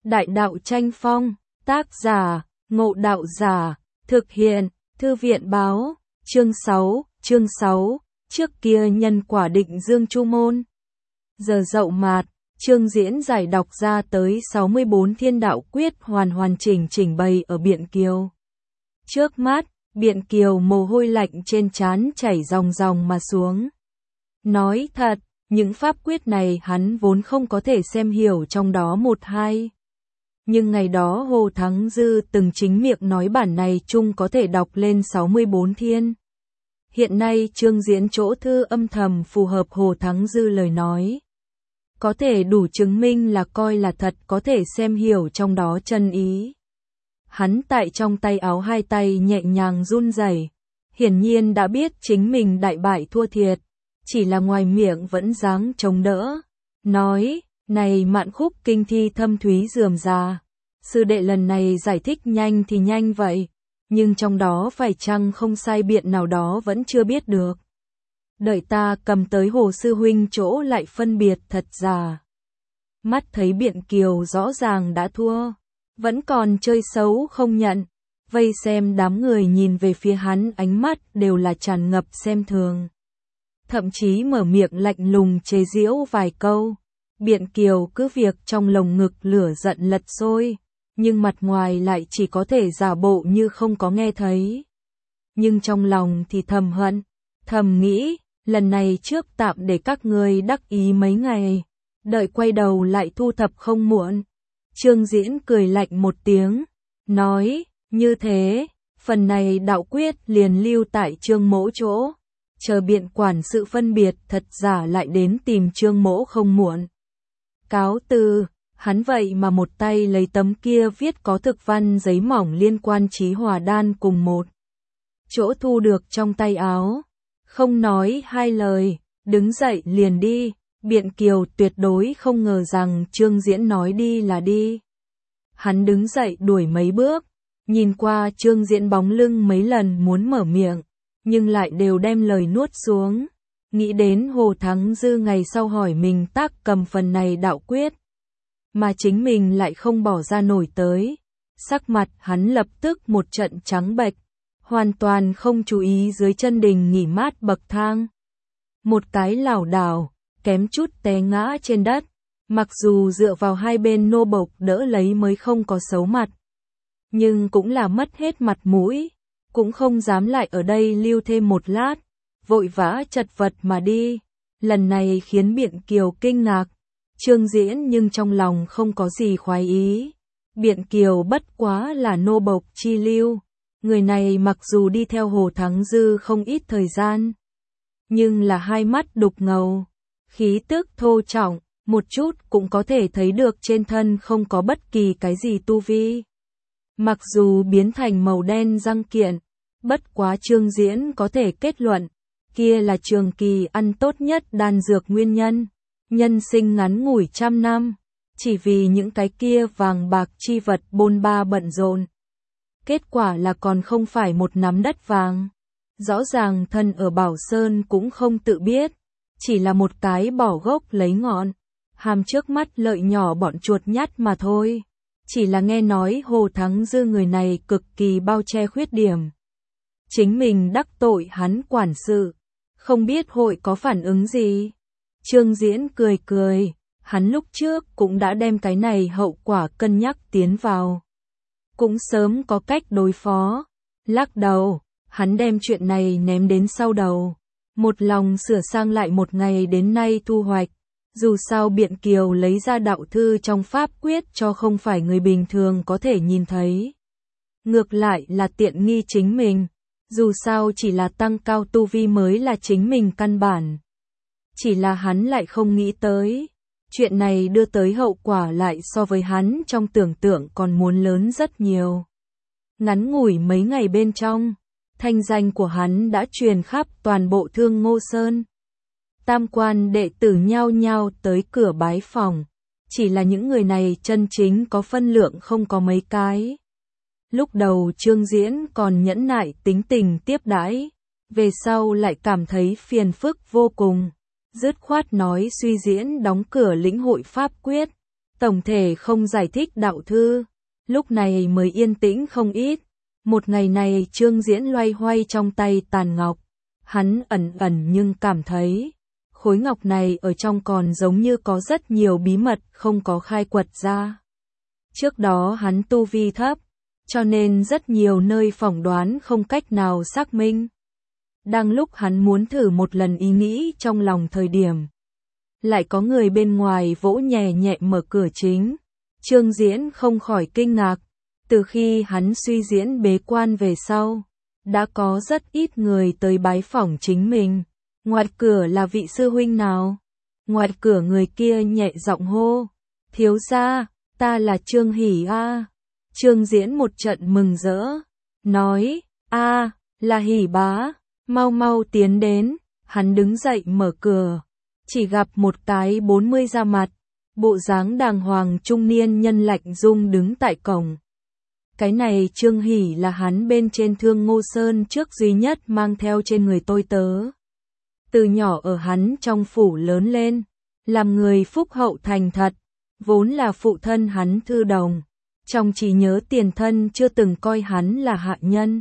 Đại đạo tranh phong, tác giả, Ngộ Đạo Giả, thực hiện, Thư viện báo, chương 6, trước kia nhân quả định dương chu môn. Giờ Dậu Mạt, chương diễn giải đọc ra tới 64 thiên đạo quyết hoàn chỉnh bày ở Biện Kiều. Trước mắt, Biện Kiều mồ hôi lạnh trên trán chảy ròng mà xuống. Nói thật, những pháp quyết này hắn vốn không có thể xem hiểu trong đó một hai. Nhưng ngày đó Hồ Thắng Dư từng chính miệng nói bản này chung có thể đọc lên 64 thiên. Hiện nay chương diễn chỗ thư âm thầm phù hợp Hồ Thắng Dư lời nói. Có thể đủ chứng minh là coi là thật có thể xem hiểu trong đó chân ý. Hắn tại trong tay áo hai tay nhẹ nhàng run rẩy, hiển nhiên đã biết chính mình đại bại thua thiệt, chỉ là ngoài miệng vẫn dáng chống đỡ. Nói, này mạn khúc kinh thi thâm thúy rườm rà, sư đệ lần này giải thích nhanh thì nhanh vậy, nhưng trong đó phải chăng không sai biện nào đó vẫn chưa biết được. Đợi ta cầm tới Hồ sư huynh chỗ lại phân biệt thật giả. Mắt thấy Biện Kiều rõ ràng đã thua, vẫn còn chơi xấu không nhận, vây xem đám người nhìn về phía hắn ánh mắt đều là tràn ngập xem thường. Thậm chí mở miệng lạnh lùng chế giễu vài câu. Biện Kiều cứ việc trong lồng ngực lửa giận lật sôi, nhưng mặt ngoài lại chỉ có thể giả bộ như không có nghe thấy. Nhưng trong lòng thì thầm hận, thầm nghĩ, lần này trước tạm để các ngươi đắc ý mấy ngày, đợi quay đầu lại thu thập không muộn. Chương Diễn cười lạnh một tiếng, nói, như thế, phần này đạo quyết liền lưu tại Trương Mỗ chỗ, chờ biện quản sự phân biệt thật giả lại đến tìm Trương Mỗ không muộn. Cáo từ, hắn vậy mà một tay lấy tấm kia viết có thực văn giấy mỏng liên quan Chí Hòa Đan cùng một chỗ thu được trong tay áo, không nói hai lời, đứng dậy liền đi. Biện Kiều tuyệt đối không ngờ rằng Chương Diễn nói đi là đi. Hắn đứng dậy đuổi mấy bước, nhìn qua Chương Diễn bóng lưng mấy lần muốn mở miệng, nhưng lại đều đem lời nuốt xuống. Nghĩ đến Hồ Thắng Dư ngày sau hỏi mình tác cầm phần này đạo quyết, mà chính mình lại không bỏ ra nổi tới. Sắc mặt hắn lập tức một trận trắng bệch, hoàn toàn không chú ý dưới chân đình nghỉ mát bậc thang. Một cái lảo đảo, kém chút té ngã trên đất, mặc dù dựa vào hai bên nô bộc đỡ lấy mới không có xấu mặt. Nhưng cũng là mất hết mặt mũi, cũng không dám lại ở đây lưu thêm một lát, vội vã chật vật mà đi. Lần này khiến Biện Kiều kinh ngạc, Chương Diễn nhưng trong lòng không có gì khoái ý. Biện Kiều bất quá là nô bộc chi lưu, người này mặc dù đi theo Hồ Thắng Dư không ít thời gian, nhưng là hai mắt đục ngầu, khí tức thô trọng, một chút cũng có thể thấy được trên thân không có bất kỳ cái gì tu vi. Mặc dù biến thành màu đen răng kiện, bất quá Chương Diễn có thể kết luận, kia là trường kỳ ăn tốt nhất đan dược nguyên nhân, nhân sinh ngắn ngủi 100 năm, chỉ vì những cái kia vàng bạc chi vật bôn ba bận rộn. Kết quả là còn không phải một nắm đất vàng. Rõ ràng thân ở Bảo Sơn cũng không tự biết, chỉ là một cái bỏ gốc lấy ngọn, hàm trước mắt lợi nhỏ bọn chuột nhắt mà thôi. Chỉ là nghe nói Hồ Thắng Dư người này cực kỳ bao che khuyết điểm. Chính mình đắc tội hắn quản sự, không biết hội có phản ứng gì. Chương Diễn cười, hắn lúc trước cũng đã đem cái này hậu quả cân nhắc tiến vào. Cũng sớm có cách đối phó, lắc đầu, hắn đem chuyện này ném đến sau đầu. Một lòng sửa sang lại một ngày đến nay thu hoạch. Dù sao Biện Kiều lấy ra đạo thư trong pháp quyết cho không phải người bình thường có thể nhìn thấy. Ngược lại là tiện nghi chính mình, dù sao chỉ là tăng cao tu vi mới là chính mình căn bản. Chỉ là hắn lại không nghĩ tới, chuyện này đưa tới hậu quả lại so với hắn trong tưởng tượng còn muốn lớn rất nhiều. Ngắn ngủi mấy ngày bên trong, thanh danh của hắn đã truyền khắp toàn bộ Thương Ngô Sơn. Tam quan đệ tử nhao nhao tới cửa bái phỏng, chỉ là những người này chân chính có phân lượng không có mấy cái. Lúc đầu Chương Diễn còn nhẫn nại tính tình tiếp đãi, về sau lại cảm thấy phiền phức vô cùng, dứt khoát nói suy diễn đóng cửa lĩnh hội pháp quyết, tổng thể không giải thích đạo thư, lúc này mới yên tĩnh không ít. Một ngày này Trương Diễn loay hoay trong tay tàn ngọc, hắn ẩn ẩn nhưng cảm thấy, khối ngọc này ở trong còn giống như có rất nhiều bí mật không có khai quật ra. Trước đó hắn tu vi thấp, cho nên rất nhiều nơi phỏng đoán không cách nào xác minh. Đang lúc hắn muốn thử một lần ý nghĩ trong lòng thời điểm, lại có người bên ngoài vỗ nhẹ nhẹ mở cửa chính. Trương Diễn không khỏi kinh ngạc, từ khi hắn suy diễn bế quan về sau, đã có rất ít người tới bái phỏng chính mình. Ngoài cửa là vị sư huynh nào? Ngoài cửa người kia nhẹ giọng hô, thiếu gia, ta là Trương Hỷ a. Trương Diễn một trận mừng rỡ, nói, a, là Hỷ bá, mau mau tiến đến. Hắn đứng dậy mở cửa, chỉ gặp một cái 40 da mặt, bộ dáng đàng hoàng trung niên nhân lạnh dung đứng tại cổng. Cái này Trương Hỷ là hắn bên trên Thương Ngô Sơn trước duy nhất mang theo trên người tôi tớ. Từ nhỏ ở hắn trong phủ lớn lên, làm người phúc hậu thành thật, vốn là phụ thân hắn Thư Đồng. Trong trí nhớ tiền thân chưa từng coi hắn là hạ nhân,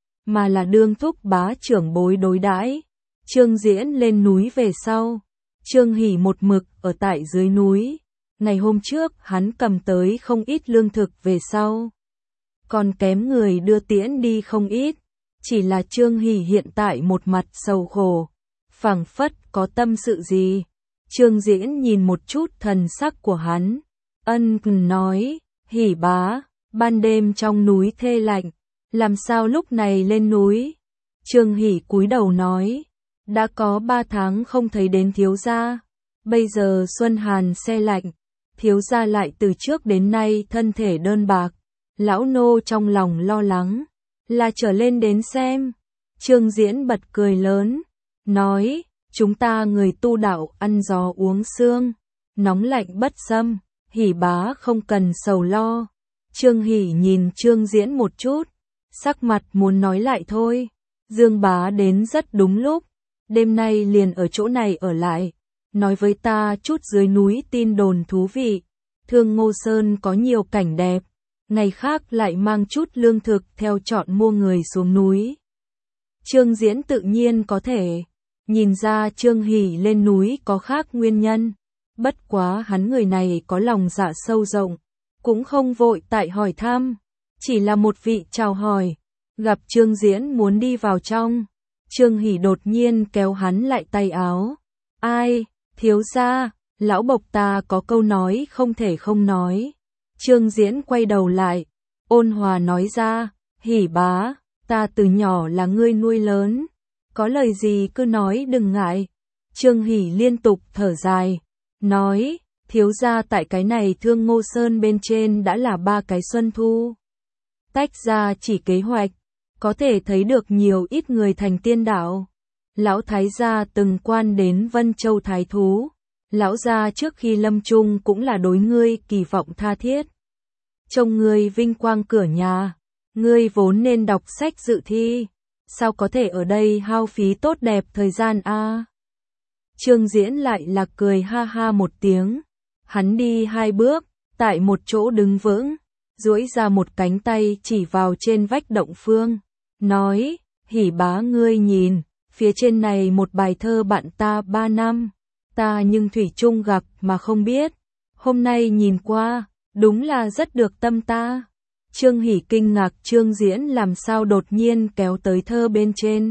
mà là đương thúc bá trưởng bối đối đãi. Trương Diễn lên núi về sau, Trương Hỷ một mực ở tại dưới núi. Ngày hôm trước hắn cầm tới không ít lương thực về sau, còn kém người đưa tiễn đi không ít. Chỉ là Trương Hỷ hiện tại một mặt sầu khổ, phảng phất có tâm sự gì. Trương Diễn nhìn một chút thần sắc của hắn, ân cần nói, Hỷ bá, ban đêm trong núi thê lạnh, làm sao lúc này lên núi? Trương Hỷ cúi đầu nói, đã có 3 tháng không thấy đến thiếu gia, bây giờ xuân hàn se lạnh, thiếu gia lại từ trước đến nay thân thể đơn bạc, lão nô trong lòng lo lắng, là trở lên đến xem. Trương Diễn bật cười lớn, nói, chúng ta người tu đạo ăn gió uống sương, nóng lạnh bất xâm, Hỷ bá không cần sầu lo. Trương Hỷ nhìn Trương Diễn một chút, sắc mặt muốn nói lại thôi, Dương bá đến rất đúng lúc, đêm nay liền ở chỗ này ở lại, nói với ta chút dưới núi tin đồn thú vị, Thương Ngô Sơn có nhiều cảnh đẹp, ngày khác lại mang chút lương thực theo chọn mua người xuống núi. Trương Diễn tự nhiên có thể nhìn ra Trương Hỷ lên núi có khác nguyên nhân, bất quá hắn người này có lòng dạ sâu rộng, cũng không vội tại hỏi thăm, chỉ là một vị chào hỏi. Gặp Trương Diễn muốn đi vào trong, Trương Hỷ đột nhiên kéo hắn lại tay áo. Ai, thiếu gia, lão bộc ta có câu nói không thể không nói. Trương Diễn quay đầu lại, ôn hòa nói ra, Hỷ bá, ta từ nhỏ là ngươi nuôi lớn, có lời gì cứ nói đừng ngại. Trương Hỷ liên tục thở dài, nói, thiếu gia tại cái này Thương Ngô Sơn bên trên đã là 3 cái xuân thu. Tách ra chỉ kế hoạch, có thể thấy được nhiều ít người thành tiên đạo. Lão thái gia từng quan đến Vân Châu thái thú, lão gia trước khi lâm chung cũng là đối ngươi kỳ vọng tha thiết. Trông ngươi vinh quang cửa nhà, ngươi vốn nên đọc sách dự thi, sao có thể ở đây hao phí tốt đẹp thời gian a? Trương Diễn lại là cười ha ha một tiếng, hắn đi 2 bước, tại một chỗ đứng vững, duỗi ra một cánh tay chỉ vào trên vách động phương, nói, Hỷ bá ngươi nhìn, phía trên này một bài thơ bạn ta 3 năm, ta nhưng thủy chung gặp mà không biết, hôm nay nhìn qua, đúng là rất được tâm ta. Trương Hỷ kinh ngạc Trương Diễn làm sao đột nhiên kéo tới thơ bên trên.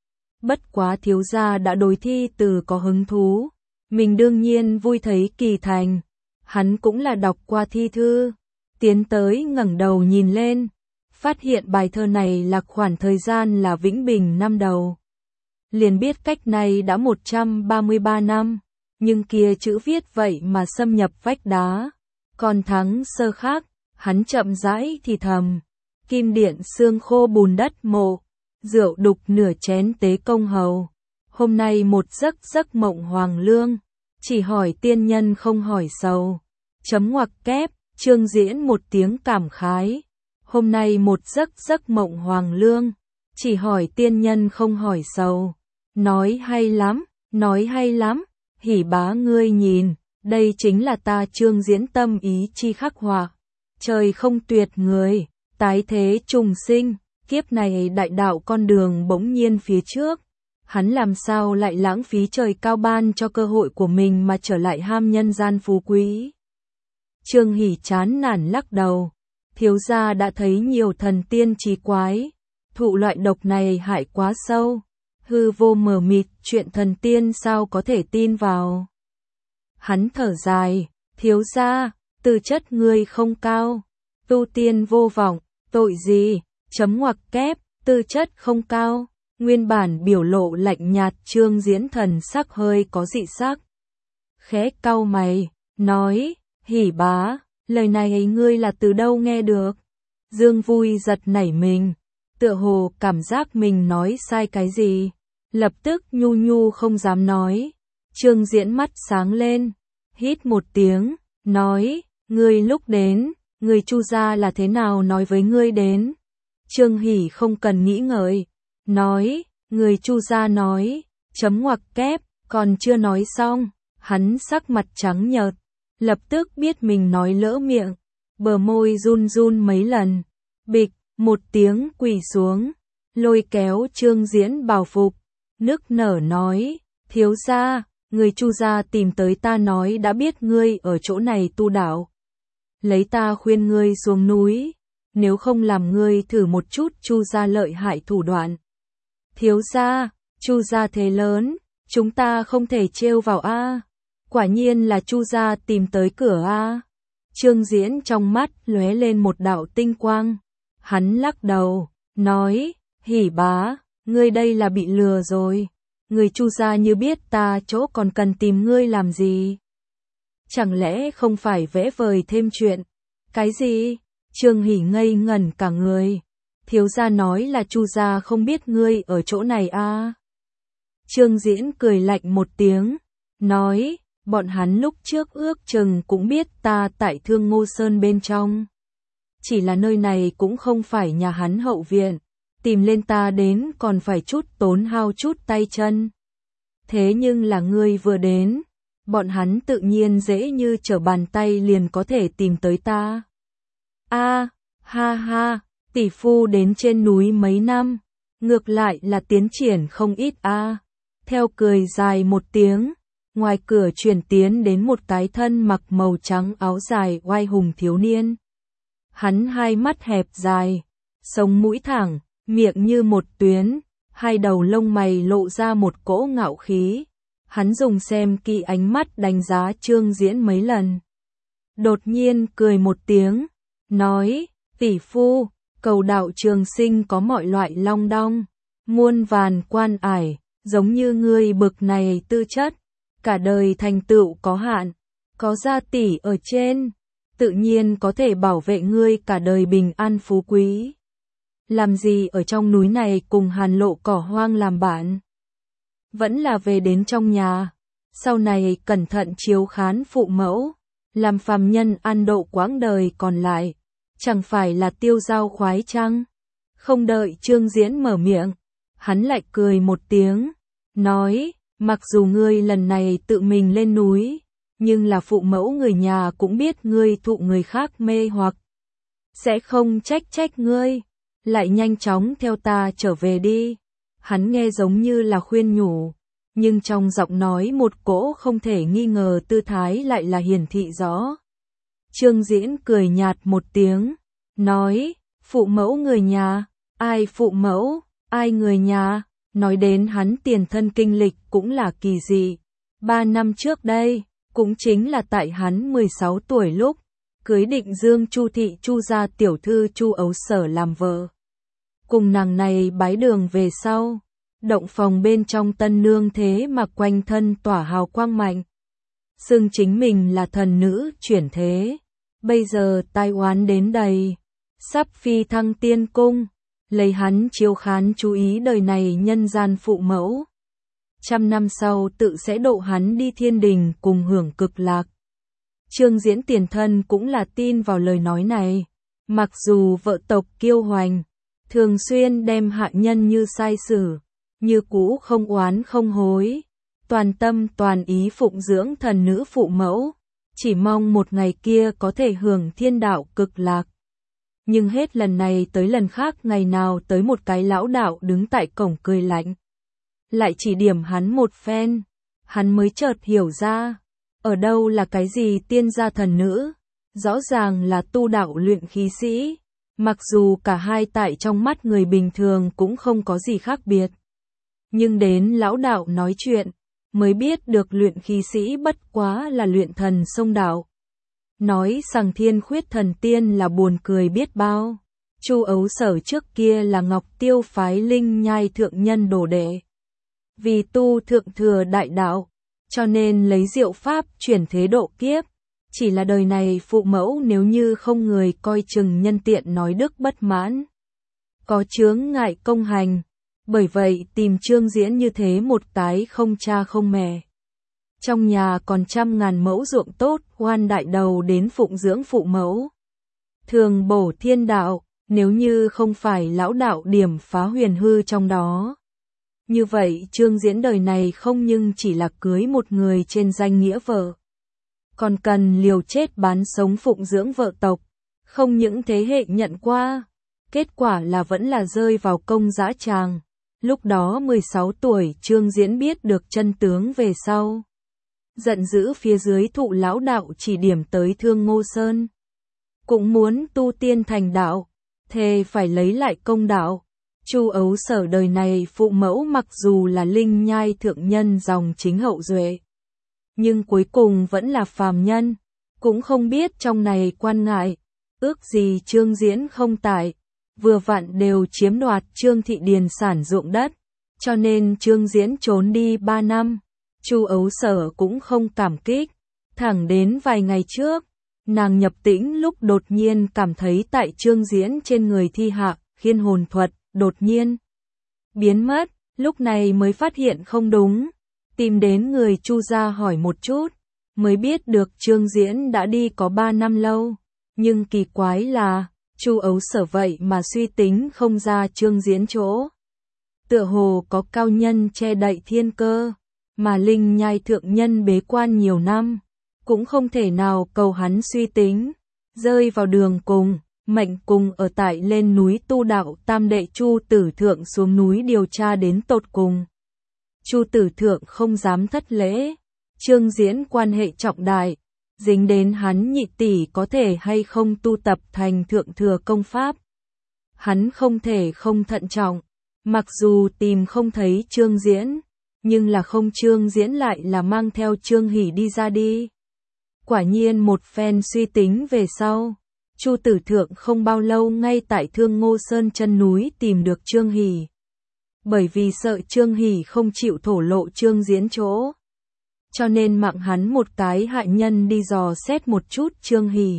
Bất quá thiếu gia đã đối thi từ có hứng thú, mình đương nhiên vui thấy kỳ thành, hắn cũng là đọc qua thi thư, tiến tới ngẩng đầu nhìn lên, phát hiện bài thơ này là khoảng thời gian là Vĩnh Bình năm đầu. Liền biết cách này đã 133 năm, nhưng kia chữ viết vậy mà xâm nhập vách đá. Còn tháng sơ khác, hắn chậm rãi thì thầm, kim điện xương khô bùn đất mộ, rượu đục nửa chén tế công hầu. Hôm nay một giấc giấc mộng hoàng lương, chỉ hỏi tiên nhân không hỏi sầu. Chấm ngoặc kép, Trương Diễn một tiếng cảm khái. Hôm nay một giấc giấc mộng hoàng lương, chỉ hỏi tiên nhân không hỏi sầu. Nói hay lắm, Hỷ bá ngươi nhìn, Đây chính là ta Trương Diễn tâm ý chi khắc họa. Trời không tuyệt người, tái thế trùng sinh, kiếp này đại đạo con đường bỗng nhiên phía trước. Hắn làm sao lại lãng phí trời cao ban cho cơ hội của mình mà trở lại ham nhân gian phú quý. Trương Hỷ chán nản lắc đầu. Thiếu gia đã thấy nhiều thần tiên trí quái. Thụ loại độc này hại quá sâu. Hư vô mờ mịt, chuyện thần tiên sao có thể tin vào. Hắn thở dài. Thiếu gia, tư chất ngươi không cao. Tu tiên vô vọng, tội gì, chấm ngoặc kép, tư chất không cao. Nguyên bản biểu lộ lạnh nhạt Trương Diễn thần sắc hơi có dị sắc. Khẽ cau mày, nói, Hỷ bá, lời này ngươi là từ đâu nghe được? Dương Vui giật nảy mình, tựa hồ cảm giác mình nói sai cái gì. Lập tức nhu nhu không dám nói. Trương Diễn mắt sáng lên, hít một tiếng, nói, ngươi lúc đến, người Chu gia là thế nào nói với ngươi đến? Trương Hỷ không cần nghĩ ngợi, nói, người Chu gia nói, chấm ngoặc kép, còn chưa nói xong, hắn sắc mặt trắng nhợt, lập tức biết mình nói lỡ miệng, bờ môi run run mấy lần, bịch, một tiếng quỳ xuống, lôi kéo Trương Diễn bào phục, nức nở nói, thiếu gia, người Chu gia tìm tới ta nói đã biết ngươi ở chỗ này tu đạo. Lấy ta khuyên ngươi xuống núi, nếu không làm ngươi thử một chút Chu gia lợi hại thủ đoạn. Thiếu gia, Chu gia thế lớn, chúng ta không thể trêu vào a. Quả nhiên là Chu gia tìm tới cửa a. Trương Diễn trong mắt lóe lên một đạo tinh quang. Hắn lắc đầu, nói, Hỷ bá, ngươi đây là bị lừa rồi. Người Chu gia như biết ta chỗ còn cần tìm ngươi làm gì? Chẳng lẽ không phải vẽ vời thêm chuyện? Cái gì? Trương Hỷ ngây ngẩn cả người. Thiếu gia nói là Chu gia không biết ngươi ở chỗ này a. Trương Diễn cười lạnh một tiếng, nói, bọn hắn lúc trước ước chừng cũng biết ta tại Thương Ngô Sơn bên trong. Chỉ là nơi này cũng không phải nhà hắn hậu viện, tìm lên ta đến còn phải chút tốn hao chút tay chân. Thế nhưng là ngươi vừa đến, bọn hắn tự nhiên dễ như trở bàn tay liền có thể tìm tới ta. A, ha ha, tỷ phu đến trên núi mấy năm, ngược lại là tiến triển không ít a. Theo cười dài một tiếng, ngoài cửa truyền tiến đến một cái thân mặc màu trắng áo dài oai hùng thiếu niên. Hắn hai mắt hẹp dài, sống mũi thẳng, miệng như một tuyến, hai đầu lông mày lộ ra một cỗ ngạo khí. Hắn dùng xem kỹ ánh mắt đánh giá Trương Diễn mấy lần. Đột nhiên cười một tiếng, nói, tỷ phu, cầu đạo trường sinh có mọi loại long đong, muôn vàn quan ải, giống như ngươi bực này tư chất, cả đời thành tựu có hạn, có gia tỷ ở trên, tự nhiên có thể bảo vệ ngươi cả đời bình an phú quý. Làm gì ở trong núi này cùng Hàn Lộ cỏ hoang làm bạn? Vẫn là về đến trong nhà, sau này cẩn thận chiếu khán phụ mẫu, làm phàm nhân an độ quãng đời còn lại, chẳng phải là tiêu dao khoái chăng? Không đợi Trương Diễn mở miệng, hắn lại cười một tiếng, nói, mặc dù ngươi lần này tự mình lên núi, nhưng là phụ mẫu người nhà cũng biết ngươi thụ người khác mê hoặc, sẽ không trách ngươi, lại nhanh chóng theo ta trở về đi. Hắn nghe giống như là khuyên nhủ, nhưng trong giọng nói một cỗ không thể nghi ngờ tư thái lại là hiển thị rõ. Trương Diễn cười nhạt một tiếng, nói, phụ mẫu người nhà, ai phụ mẫu, ai người nhà, nói đến hắn tiền thân kinh lịch cũng là kỳ dị. 3 năm trước đây, cũng chính là tại hắn 16 tuổi lúc, cưới Định Dương Chu thị Chu gia tiểu thư Chu Ấu Sở làm vợ. Cùng nàng này bái đường về sau, động phòng bên trong tân nương thế mà quanh thân tỏa hào quang mạnh. Xưng chính mình là thần nữ chuyển thế, bây giờ tai oán đến đầy, sắp phi thăng tiên cung, lấy hắn chiếu khán chú ý đời này nhân gian phụ mẫu. 100 năm sau tự sẽ độ hắn đi thiên đình cùng hưởng cực lạc. Trương Diễn tiền thân cũng là tin vào lời nói này, mặc dù vợ tộc kiêu hoành, thường xuyên đem hạ nhân như sai xử, như cũ không oán không hối, toàn tâm toàn ý phụng dưỡng thần nữ phụ mẫu, chỉ mong một ngày kia có thể hưởng thiên đạo cực lạc. Nhưng hết lần này tới lần khác ngày nào tới một cái lão đạo đứng tại cổng cười lạnh. Lại chỉ điểm hắn một phen, hắn mới chợt hiểu ra, ở đâu là cái gì tiên gia thần nữ, rõ ràng là tu đạo luyện khí sĩ, mặc dù cả hai tại trong mắt người bình thường cũng không có gì khác biệt. Nhưng đến lão đạo nói chuyện, mới biết được luyện khí sĩ bất quá là luyện thần sông đạo. Nói rằng thiên khuyết thần tiên là buồn cười biết bao. Chu Ấu Sở trước kia là Ngọc Tiêu phái Linh Nhai thượng nhân đồ đệ. Vì tu thượng thừa đại đạo, cho nên lấy diệu pháp chuyển thế độ kiếp. Chỉ là đời này phụ mẫu nếu như không người coi chừng nhân tiện nói đức bất mãn. Có chướng ngại công hành, bởi vậy tìm Trương Diễn như thế một cái không cha không mẹ. Trong nhà còn trăm ngàn mẫu ruộng tốt, oan đại đầu đến phụng dưỡng phụ mẫu. Thường bổ thiên đạo, nếu như không phải lão đạo điểm phá huyền hư trong đó. Như vậy Trương Diễn đời này không nhưng chỉ là cưới một người trên danh nghĩa vợ. Còn cần liều chết bán sống phụng dưỡng vợ tộc. Không những thế hệ nhận qua. Kết quả là vẫn là rơi vào công dã tràng. Lúc đó 16 tuổi Trương Diễn biết được chân tướng về sau. Giận dữ phía dưới thụ lão đạo chỉ điểm tới Thương Ngô Sơn. Cũng muốn tu tiên thành đạo, thề phải lấy lại công đạo. Chu Ấu Sở đời này phụ mẫu mặc dù là Linh Nhai thượng nhân dòng chính hậu duệ, nhưng cuối cùng vẫn là phàm nhân, cũng không biết trong này quan ngại, ước gì Trương Diễn không tại, vừa vặn đều chiếm đoạt Trương thị điền sản ruộng đất, cho nên Trương Diễn trốn đi 3 năm. Chu Ấu Sở cũng không cảm kích, thẳng đến vài ngày trước, nàng nhập tĩnh lúc đột nhiên cảm thấy tại Trương Diễn trên người thi hạ, khiên hồn thuật, đột nhiên biến mất, lúc này mới phát hiện không đúng, tìm đến người Chu gia hỏi một chút, mới biết được Trương Diễn đã đi có 3 năm lâu, nhưng kỳ quái là, Chu Ấu Sở vậy mà suy tính không ra Trương Diễn chỗ. Tựa hồ có cao nhân che đậy thiên cơ, mà Linh Nhai thượng nhân bế quan nhiều năm, cũng không thể nào cầu hắn suy tính, rơi vào đường cùng, mệnh cùng ở tại lên núi tu đạo tam đệ Chu Tử Thượng xuống núi điều tra đến tột cùng. Chu Tử Thượng không dám thất lễ, Trương Diễn quan hệ trọng đại, dính đến hắn nhị tỷ có thể hay không tu tập thành thượng thừa công pháp. Hắn không thể không thận trọng, mặc dù tìm không thấy Trương Diễn, nhưng là không Trương Diễn lại là mang theo Trương Hỷ đi ra đi. Quả nhiên một phen suy tính về sau, Chu Tử Thượng không bao lâu ngay tại Thương Ngô Sơn chân núi tìm được Trương Hỷ. Bởi vì sợ Trương Hỷ không chịu thổ lộ Trương Diễn chỗ, cho nên mạng hắn một cái hại nhân đi dò xét một chút Trương Hỷ.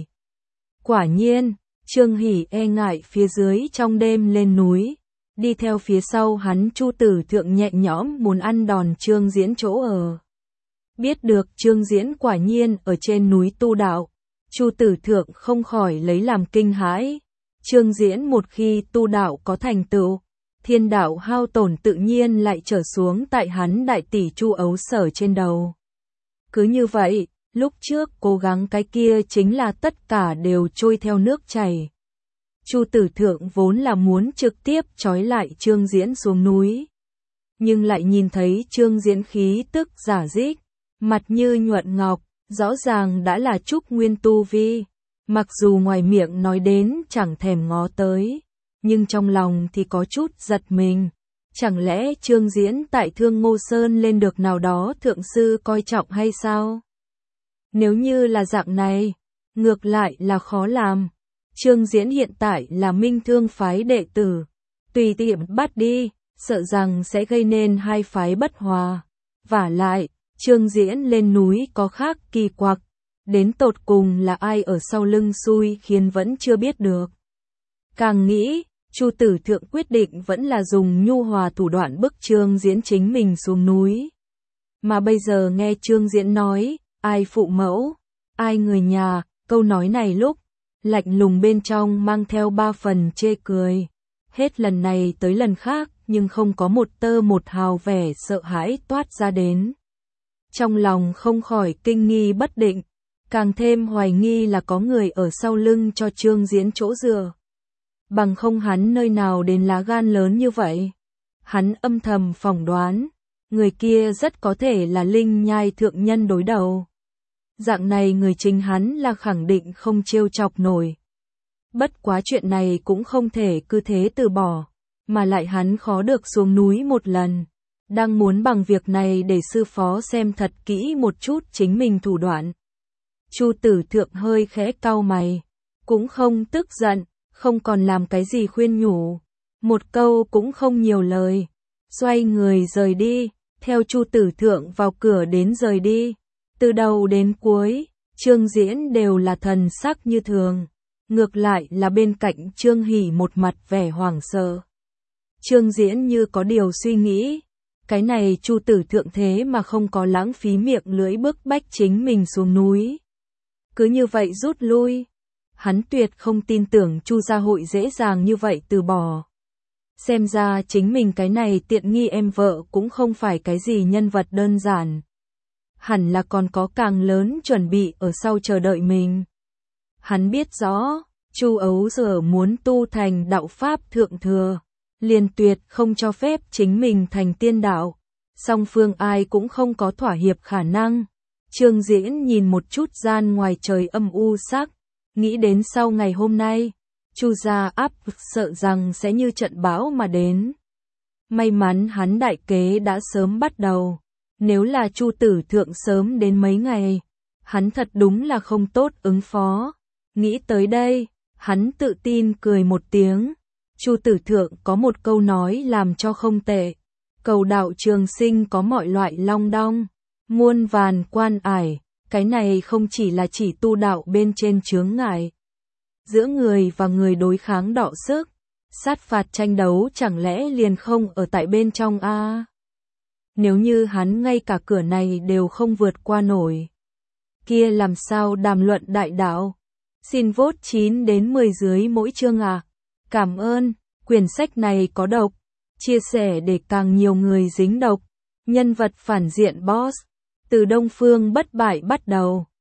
Quả nhiên, Trương Hỷ e ngại phía dưới trong đêm lên núi, đi theo phía sau hắn Chu Tử Thượng nhẹ nhõm muốn ăn đòn Trương Diễn chỗ ở. Biết được Trương Diễn quả nhiên ở trên núi tu đạo, Chu Tử Thượng không khỏi lấy làm kinh hãi. Trương Diễn một khi tu đạo có thành tựu, thiên đạo hao tổn tự nhiên lại trở xuống tại hắn đại tỷ Chu Ấu Sở trên đầu. Cứ như vậy, lúc trước cố gắng cái kia chính là tất cả đều trôi theo nước chảy. Chu Tử Thượng vốn là muốn trực tiếp trói lại Trương Diễn xuống núi, nhưng lại nhìn thấy Trương Diễn khí tức giả dích, mặt như nhuận ngọc, rõ ràng đã là trúc nguyên tu vi, mặc dù ngoài miệng nói đến chẳng thèm ngó tới, nhưng trong lòng thì có chút giật mình. Chẳng lẽ Trương Diễn tại Thương Ngô Sơn lên được nào đó thượng sư coi trọng hay sao? Nếu như là dạng này, ngược lại là khó làm. Trương Diễn hiện tại là Minh Thương phái đệ tử, tùy tiện bắt đi, sợ rằng sẽ gây nên hai phái bất hòa. Vả lại, Trương Diễn lên núi có khác kỳ quặc, đến tột cùng là ai ở sau lưng xui khiến vẫn chưa biết được. Càng nghĩ, Chu Tử Thượng quyết định vẫn là dùng nhu hòa thủ đoạn bức Trương Diễn chính mình xuống núi. Mà bây giờ nghe Trương Diễn nói, ai phụ mẫu, ai người nhà, câu nói này lúc lạnh lùng bên trong mang theo 3 phần chê cười. Hết lần này tới lần khác, nhưng không có một tơ một hào vẻ sợ hãi toát ra đến. Trong lòng không khỏi kinh nghi bất định, càng thêm hoài nghi là có người ở sau lưng cho Trương Diễn chỗ dựa. Bằng không hắn nơi nào đến lá gan lớn như vậy. Hắn âm thầm phỏng đoán, người kia rất có thể là Linh Nhai thượng nhân đối đầu. Dạng này người chính hắn là khẳng định không trêu chọc nổi. Bất quá chuyện này cũng không thể cứ thế từ bỏ, mà lại hắn khó được xuống núi một lần. Đang muốn bằng việc này để sư phó xem thật kỹ một chút chính mình thủ đoạn. Chu Tử Thượng hơi khẽ cau mày, cũng không tức giận, không còn làm cái gì khuyên nhủ. Một câu cũng không nhiều lời, xoay người rời đi, theo Chu Tử Thượng vào cửa đến rời đi. Từ đầu đến cuối, Trương Diễn đều là thần sắc như thường. Ngược lại là bên cạnh Trương Hỷ một mặt vẻ hoảng sợ. Trương Diễn như có điều suy nghĩ. Cái này Chu Tử Thượng thế mà không có lãng phí miệng lưỡi bức bách chính mình xuống núi. Cứ như vậy rút lui. Hắn tuyệt không tin tưởng Chu gia hội dễ dàng như vậy từ bỏ. Xem ra chính mình cái này tiện nghi em vợ cũng không phải cái gì nhân vật đơn giản. Hẳn là còn có càng lớn chuẩn bị ở sau chờ đợi mình. Hắn biết rõ, Chu Ấu Dở muốn tu thành đạo pháp thượng thừa, liền tuyệt không cho phép chính mình thành tiên đạo. Song phương ai cũng không có thỏa hiệp khả năng. Trương Diễn nhìn một chút gian ngoài trời âm u sắc, nghĩ đến sau ngày hôm nay, Chu gia áp sợ rằng sẽ như trận bão mà đến. May mắn hắn đại kế đã sớm bắt đầu. Nếu là Chu Tử Thượng sớm đến mấy ngày, hắn thật đúng là không tốt ứng phó. Nghĩ tới đây, hắn tự tin cười một tiếng. Chu Tử Thượng có một câu nói làm cho không tệ. Cầu đạo trường sinh có mọi loại long đong, muôn vàn quan ải. Cái này không chỉ là chỉ tu đạo bên trên chướng ngại. Giữa người và người đối kháng đọ sức, sát phạt tranh đấu chẳng lẽ liền không ở tại bên trong a? Nếu như hắn ngay cả cửa này đều không vượt qua nổi, kia làm sao đàm luận đại đạo? Xin vote 9 đến 10 dưới mỗi chương à. Cảm ơn, quyển sách này có độc, chia sẻ để càng nhiều người dính độc. Nhân vật phản diện boss, từ Đông Phương bất bại bắt đầu.